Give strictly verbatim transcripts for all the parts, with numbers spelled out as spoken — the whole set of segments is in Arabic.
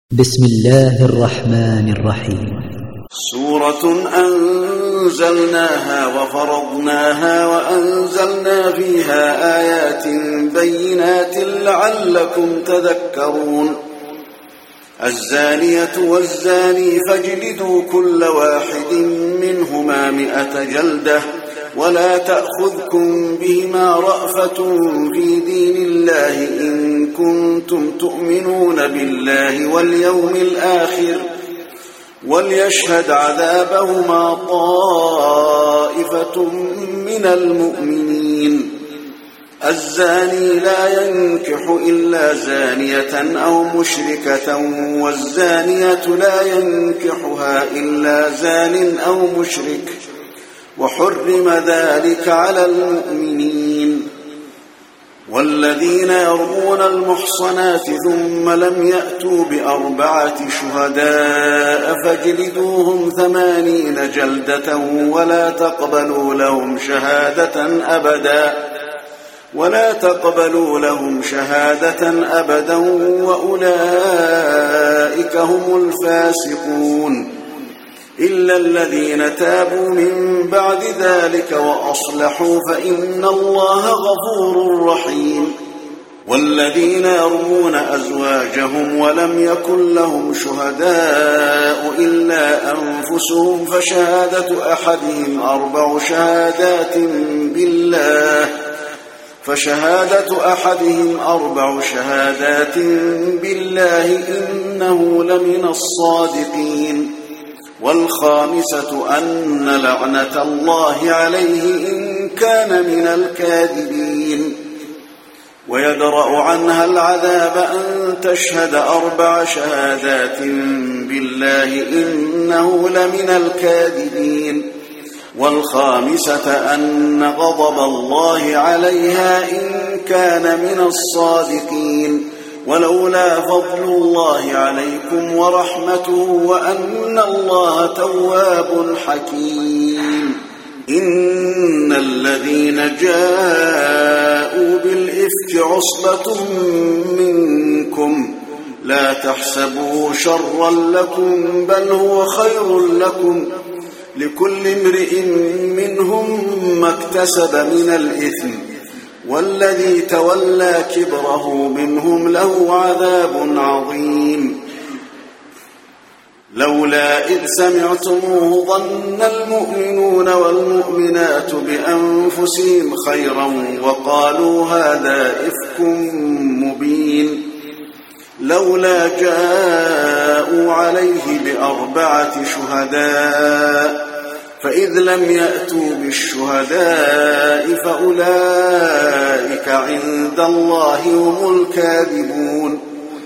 بسم الله الرحمن الرحيم. سورة أنزلناها وفرضناها وأنزلنا فيها آيات بينات لعلكم تذكرون. الزانية والزاني فاجلدوا كل واحد منهما مئة جلدة ولا تأخذكم بهما رأفة في دين الله إن كنتم تؤمنون بالله واليوم الآخر وليشهد عذابهما طائفة من المؤمنين. الزاني لا ينكح إلا زانية أو مشركة والزانية لا ينكحها إلا زان أو مشرك وحرم ذلك على المؤمنين. والذين يرمون المحصنات ثم لم يأتوا بأربعة شهداء فاجلدوهم ثمانين جلدة ولا تقبلوا لهم شهادة أبدا ولا تقبلوا لهم شهادة أبدا وأولئك هم الفاسقون إلا الذين تابوا من بعد ذلك وأصلحوا فإن الله غفور رحيم. والذين يرمون أزواجهم ولم يكن لهم شهداء إلا أنفسهم فشهادة أحدهم أربع شهادات بالله فشهادة أحدهم أربع شهادات بالله إنه لمن الصادقين. والخامسة أن لعنة الله عليه إن كان من الكاذبين. ويدرأ عنها العذاب أن تشهد أربع شهادات بالله إنه لمن الكاذبين. والخامسة أن غضب الله عليها إن كان من الصادقين. ولولا فضل الله عليكم ورحمته وأن الله تواب حكيم. إن الذين جاءوا بالإفك عصبة منكم لا تحسبوا شرا لكم بل هو خير لكم لكل امرئ منهم ما اكتسب من الإثم والذي تولى كبره منهم له عذاب عظيم. لولا إذ سمعتموه ظن المؤمنون والمؤمنات بأنفسهم خيرا وقالوا هذا إفك مبين. لولا جاءوا عليه بأربعة شهداء فإذ لم يأتوا بالشهداء فأولئك عند الله هم الكاذبون.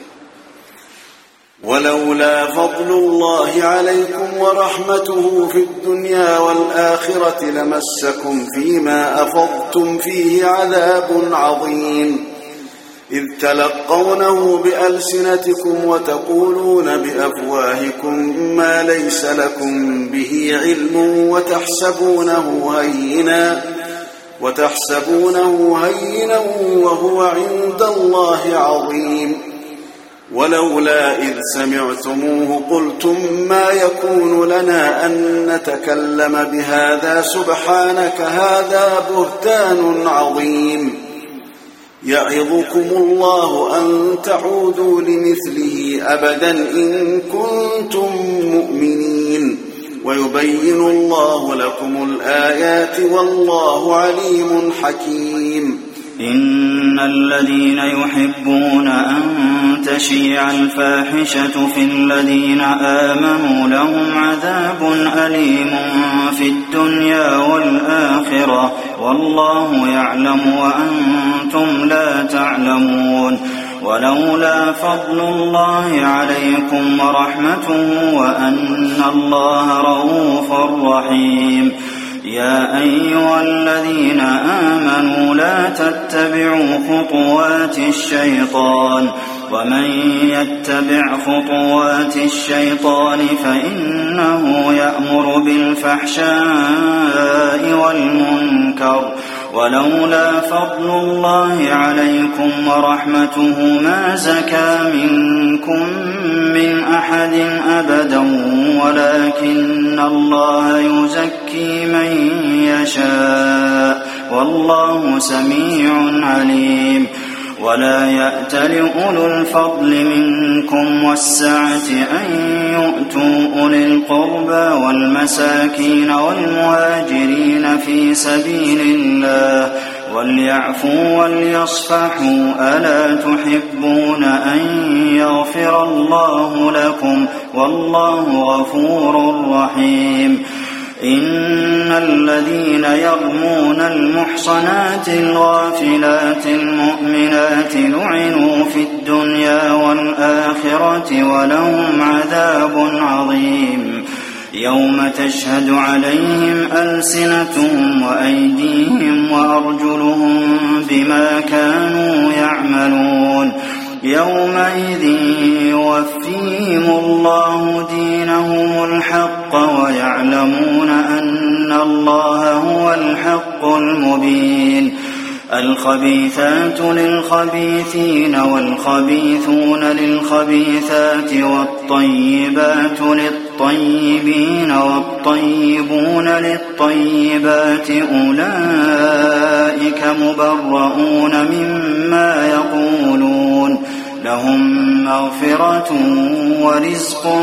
ولولا فضل الله عليكم ورحمته في الدنيا والآخرة لمسكم فيما أفضتم فيه عذاب عظيم إذ تلقونه بألسنتكم وتقولون بأفواهكم ما ليس لكم به علم وتحسبونه هينا وتحسبونه هينا وهو عند الله عظيم. ولولا إذ سمعتموه قلتم ما يكون لنا أن نتكلم بهذا سبحانك هذا بهتان عظيم. يعظكم الله أن تعودوا لمثله أبدا إن كنتم مؤمنين ويبين الله لكم الآيات والله عليم حكيم. إن الذين يحبون أن تشيع الفاحشة في الذين آمنوا لهم عذاب أليم في الدنيا والآخرة والله يعلم وأنتم لا تعلمون. ولولا فضل الله عليكم ورحمته وأن الله رؤوف رحيم. يا أيها الذين آمنوا لا تتبعوا خطوات الشيطان ومن يتبع خطوات الشيطان فإنه يأمر بالفحشاء والمنكر ولولا فضل الله عليكم ورحمته ما زكى منكم من أحد أبدا ولكن الله يزكي من يشاء والله سميع عليم ولا يأتل أولو الفضل منكم والسعة أن يؤتوا أولي القربى والمساكين والمهاجرين في سبيل الله وليعفوا وليصفحوا ألا تحبون أن يغفر الله لكم والله غفور رحيم إن الذين يرمون المحصنات الغافلات المؤمنات لعنوا في الدنيا والآخرة ولهم عذاب عظيم يوم تشهد عليهم ألسنتهم وأيديهم وأرجلهم بما كانوا يعملون يومئذ يوفيهم الله دينهم الحق ويعلمون أن الله هو الحق المبين الخبيثات للخبيثين والخبيثون للخبيثات والطيبات للطيبين والطيبون للطيبات أولئك مبرؤون مما يقولون لهم مغفرة ورزق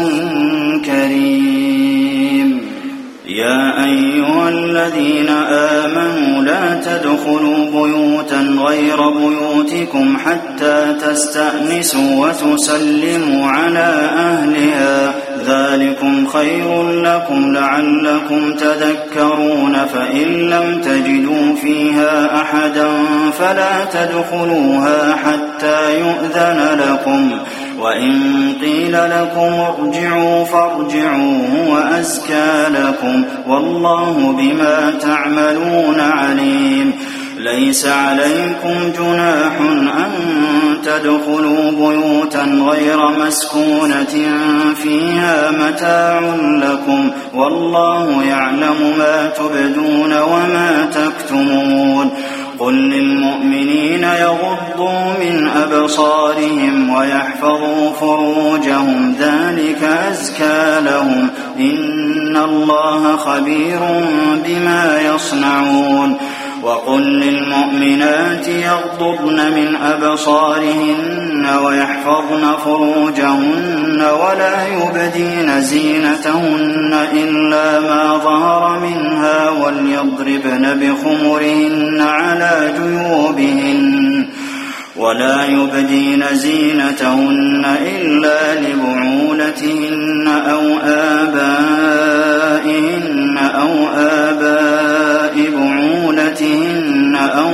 كريم يا أيها الذين آمنوا لا تدخلوا بيوتا غير بيوتكم حتى تستأنسوا وتسلموا على أهلها ذلكم خير لكم لعلكم تذكرون فإن لم تجدوا فيها أحدا فلا تدخلوها حتى يؤذن لكم وإن قيل لكم ارجعوا فارجعوا وأزكى لكم والله بما تعملون عليم ليس عليكم جناح أن تدخلوا بيوتا غير مسكونة فيها متاع لكم والله يعلم ما تبدون وما تكتمون قل للمؤمنين يغضوا من أبصارهم ويحفظوا فروجهم ذلك أزكى لهم إن الله خبير بما يصنعون وقل للمؤمنات يغضضن من أبصارهن ويحفظن فروجهن ولا يبدين زينتهن إلا ما ظهر منها وليضربن بخمرهن على جيوبهن ولا يبدين زينتهن إلا لبعولتهن أو آبائهن أو آباء بعولتهن أو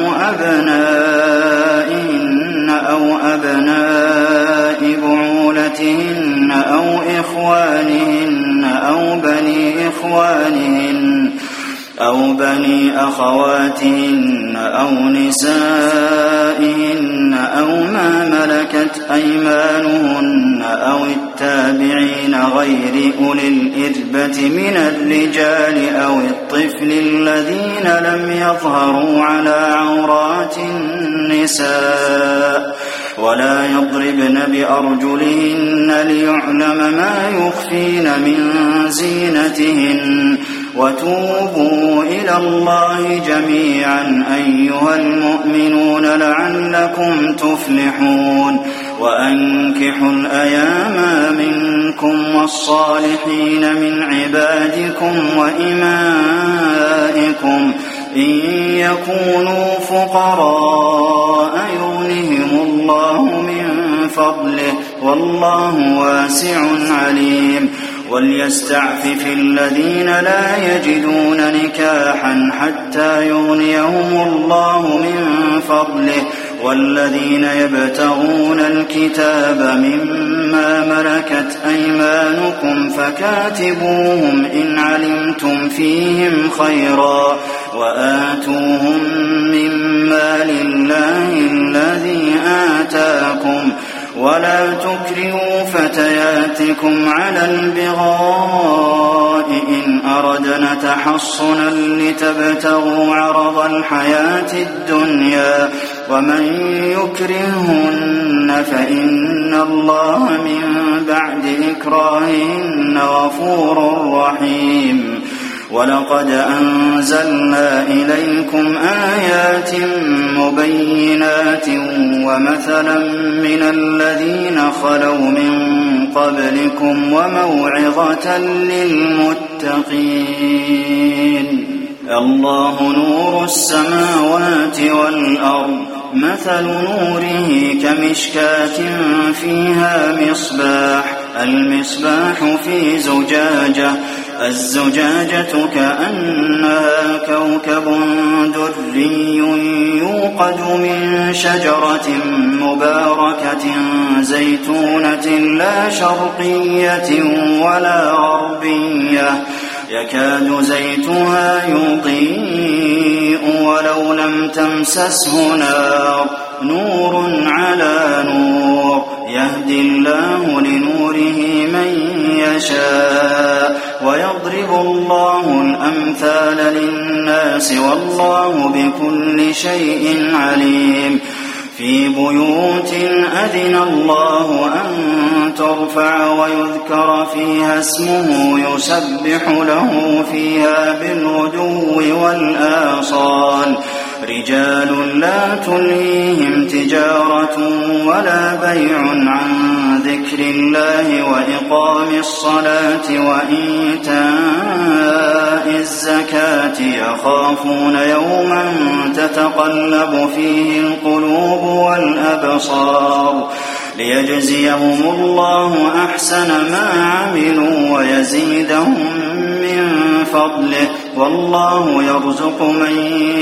أبنائهن أو أبناء بعولتهن أو إخوانهن أو بني إخوانهن أو بني أخواتهن أو نسائهن أو ما ملكت أيمانهن أو التابعين غير أولي الإربة من الرجال أو الطفل الذين لم يظهروا على عورات النساء ولا يضربن بأرجلهن ليعلم ما يخفين من زينتهن وتوبوا إلى الله جميعا أيها المؤمنون لعلكم تفلحون وأنكحوا الأيام منكم والصالحين من عبادكم وإمائكم إن يكونوا فقراء يغنهم الله من فضله والله واسع عليم وليستعفف الذين لا يجدون نكاحا حتى يغنيهم الله من فضله والذين يبتغون الكتاب مما ملكت أيمانكم فكاتبوهم إن علمتم فيهم خيرا وآتوهم مما لله الذي آتاكم ولا تكرهوا فتياتكم على البغاء إن أردنا تحصنا لتبتغوا عرض الحياة الدنيا ومن يكرهن فإن الله من بعد بإكراههن غفور رحيم. ولقد أنزلنا إليكم آيات مبينات ومثلا من الذين خلوا من قبلكم وموعظة للمتقين. الله نور السماوات والأرض، مثل نوره كمشكاة فيها مصباح، المصباح في زجاجة، الزجاجة كأنها كوكب دري يوقد من شجرة مباركة زيتونة لا شرقية ولا غربية، يكاد زيتها يضيء ولو لم تمسسه نار، نور على نور، يهدي الله لنوره من يشاء ويضرب الله الأمثال للناس والله بكل شيء عليم. في بيوت أذن الله أن ترفع ويذكر فيها اسمه يسبح له فيها بالغدو والآصال، رجال لا تلهيهم تجارة ولا بيع عن ذكر الله وإقام الصلاة وإيتاء الزكاة، يخافون يوما تتقلب فيه القلوب والأبصار، ليجزيهم الله أحسن ما عملوا ويزيدهم من فضله، والله يرزق من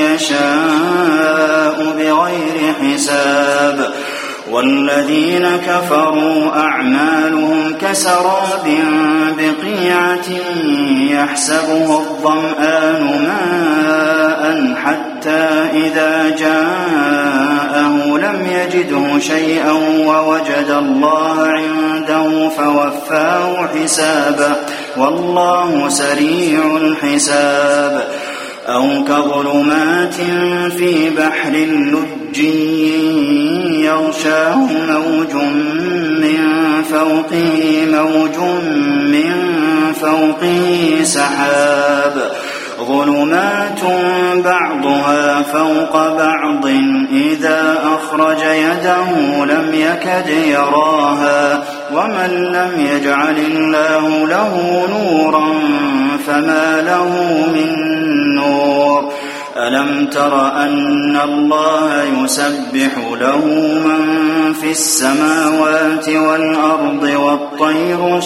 يشاء بغير حساب. والذين كفروا أعمالهم كسراب بقيعة يحسبه الظمآن ماء حتى إذا جاءه لم يجده شيئا ووجد الله عنده فوفاه حسابه، والله سريع الحساب. أو كظلمات في بحر لجي يغشاه موج من فوقه موج من فوقه سحاب، ظلمات بعضها فوق بعض إذا أخرج يده لم يكد يراها، ومن لم يجعل الله له نورا فما له من نور. ألم تر أن الله يسبح له من في السماوات والأرض والطير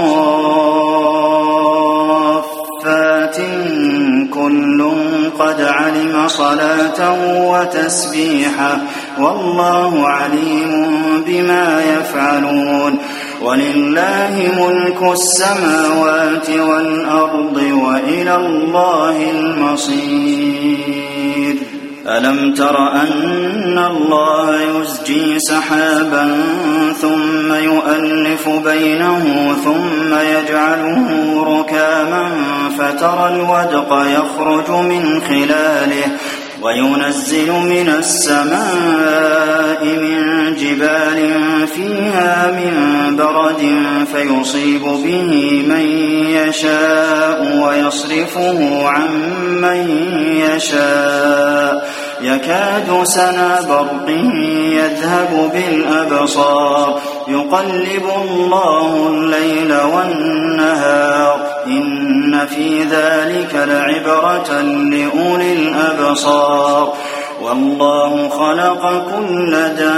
صافات كل قد علم صلاته وتسبيحه، والله عليم بما يفعلون. ولله ملك السماوات والأرض وإلى الله المصير. ألم تر أن الله يزجي سحابا ثم يؤلف بينه ثم يجعله ركاما فترى الودق يخرج من خلاله، وينزل من السماء من جبال فيها من برد فيصيب به من يشاء ويصرفه عن من يشاء، يكاد سنا برقه يذهب بالأبصار، يقلب الله الليل والنهار، إن في ذلك لعبرة لأولي الأبصار. والله خلق كل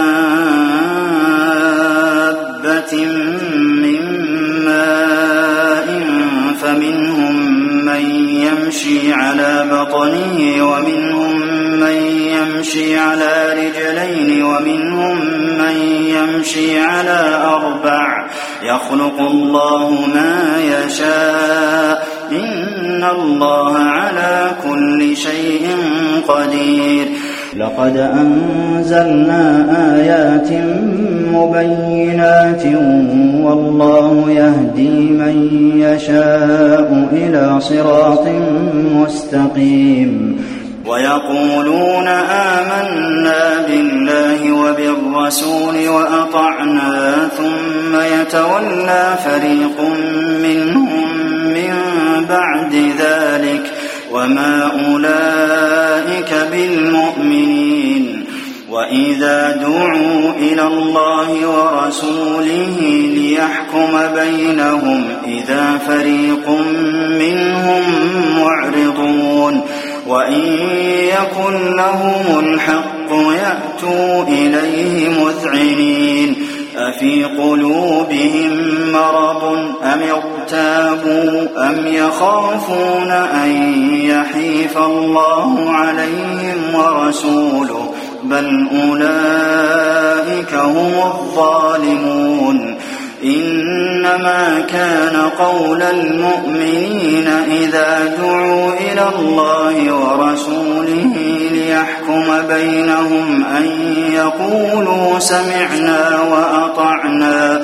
دابة من ماء فمنهم من يمشي على بطنه ومنهم من يمشي على رجلين ومنهم من يمشي على أربع، يخلق الله ما يشاء، إن الله على كل شيء قدير. لقد أنزلنا آيات مبينات والله يهدي من يشاء إلى صراط مستقيم. ويقولون آمنا بالله وبالرسول وأطعنا ثم يتولى فريق منهم من بعد ذلك وما أولئك بالمؤمنين وإذا دعوا إلى الله ورسوله ليحكم بينهم إذا فريق منهم معرضون وإن يكن لهم الحق يأتوا إليه مذعنين أفي قلوبهم مرض أم ارتابوا أم يخافون أن يحيف الله عليهم ورسوله بل أولئك هم الظالمون إنما كان قول المؤمنين إذا دعوا إلى الله ورسوله ليحكم بينهم أن يقولوا سمعنا وأطعنا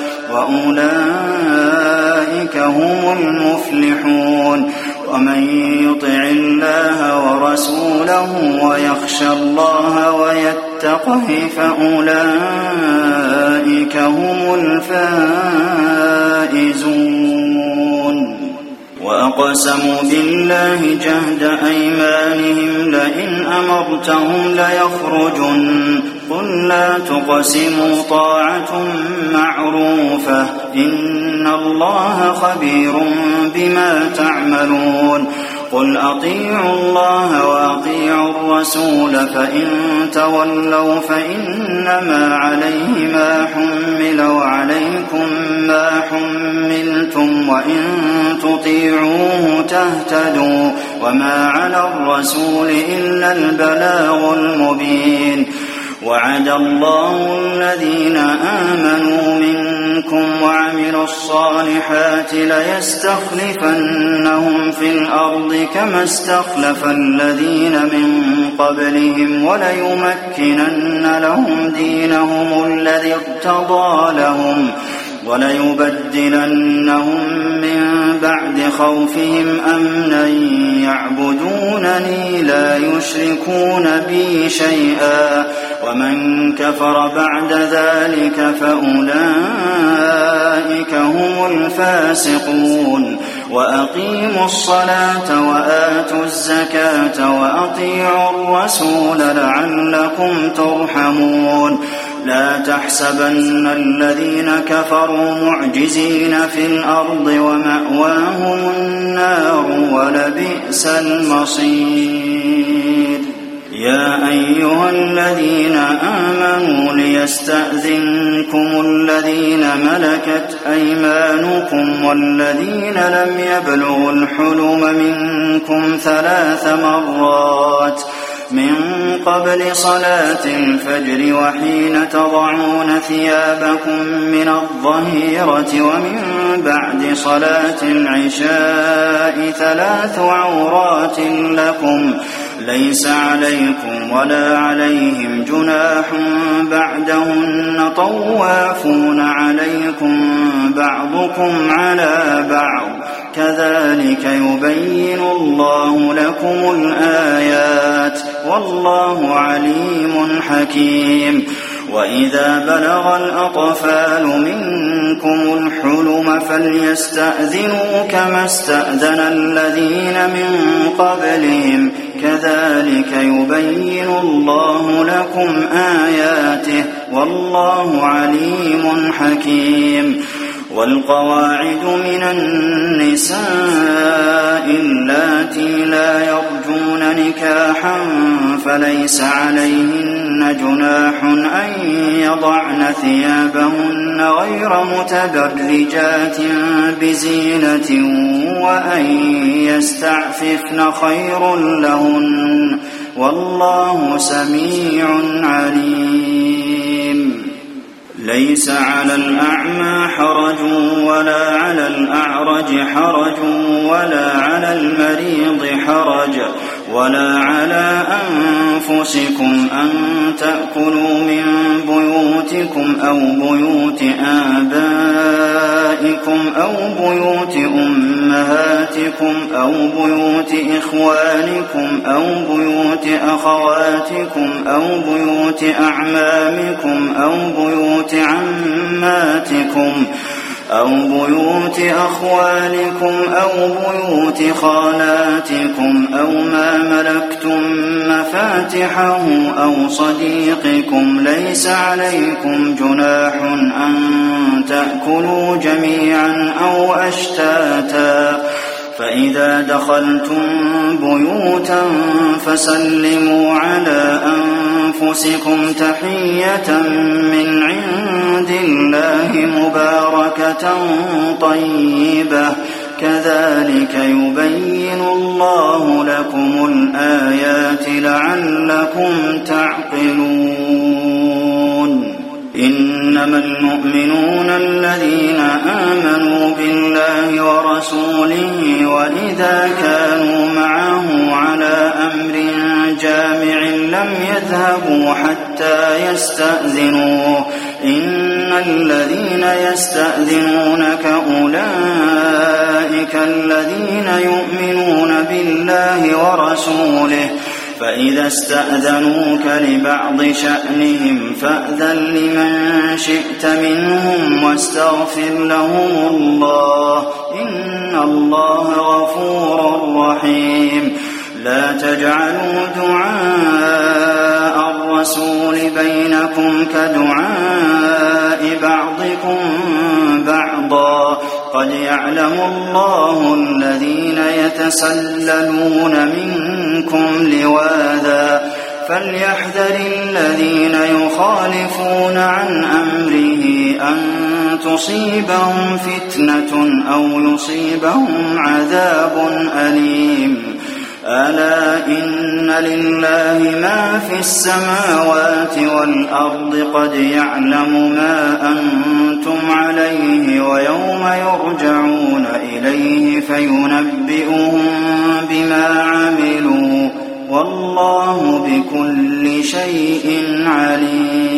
وأولئك هم المفلحون ومن يطع الله ورسوله ويخشى الله ويتقه فأولئك هم الفائزون وأقسموا بالله جهد أيمانهم لئن أمرتهم ليخرجن قل لا تقسموا طاعة معروفة إن الله خبير بما تعملون قل أطيعوا الله وأطيعوا الرسول فإن تولوا فإنما عليه ما حمل وعليكم ما حملتم وإن تطيعوه تهتدوا وما على الرسول إلا البلاغ المبين وعد الله الذين آمنوا منكم وعملوا الصالحات ليستخلفنهم في الأرض كما استخلف الذين من قبلهم وليمكنن لهم دينهم الذي ارتضى لهم وليبدلنهم من بعد خوفهم أمنا يعبدونني لا يشركون بي شيئا ومن كفر بعد ذلك فأولئك هم الفاسقون وأقيموا الصلاة وآتوا الزكاة وأطيعوا الرسول لعلكم ترحمون لا تحسبن الذين كفروا معجزين في الأرض ومأواهم النار ولبئس المصير يا أيها الذين آمنوا ليستأذنكم الذين ملكت أيمانكم والذين لم يبلغوا الحلم منكم ثلاث مرات من قبل صلاة الفجر وحين تضعون ثيابكم من الظهيرة ومن بعد صلاة العشاء ثلاث عورات لكم ليس عليكم ولا عليهم جناح بعدهن طوافون عليكم بعضكم على بعض كذلك يبين الله لكم الآيات والله عليم حكيم وإذا بلغ الأطفال منكم الحلم فليستأذنوا كما استأذن الذين من قبلهم كذلك يبين الله لكم آياته والله عليم حكيم والقواعد من النساء اللاتي لا يرجون نكاحا فليس عليهن جناح أن يضعن ثيابهن غير متبرجات بزينة وأن يستعففن خير لهن والله سميع عليم ليس على الأعمى حرج ولا على الأعرج حرج ولا على المريض حرج ولا على أنفسكم أن تأكلوا من بيوتكم أو بيوت آبائكم أو بيوت أمهاتكم أو بيوت إخوانكم أو بيوت أخواتكم أو بيوت أعمامكم أو بيوت عماتكم أو بيوت أخوالكم أو بيوت خالاتكم أو ما ملكتم مفاتحه أو صديقكم ليس عليكم جناح أن تأكلوا جميعا أو أشتاتا فإذا دخلتم بيوتا فسلموا على أنفسكم تحية من عند الله مباركة طيبة كذلك يبين الله لكم الآيات لعلكم تعقلون إنما المؤمنون الذين آمنوا بالله ورسوله وإذا كانوا معه على أمر جامع لم يذهبوا حتى يستأذنوه إن الذين يستأذنونك أولئك الذين يؤمنون بالله ورسوله فإذا استأذنوك لبعض شأنهم فأذن لمن شئت منهم واستغفر لهم الله إن الله غفور رحيم لا تجعلوا دعاء الرسول بينكم كدعاء بعضكم بعضا قد يعلم الله الذين يتسللون منكم لواذا فليحذر الذين يخالفون عن أمره أن تصيبهم فتنة أو يصيبهم عذاب أليم ألا إن لله ما في السماوات والأرض قد يعلم ما أنتم عليه ويوم يرجعون إليه فينبئهم بما عملوا والله بكل شيء عليم.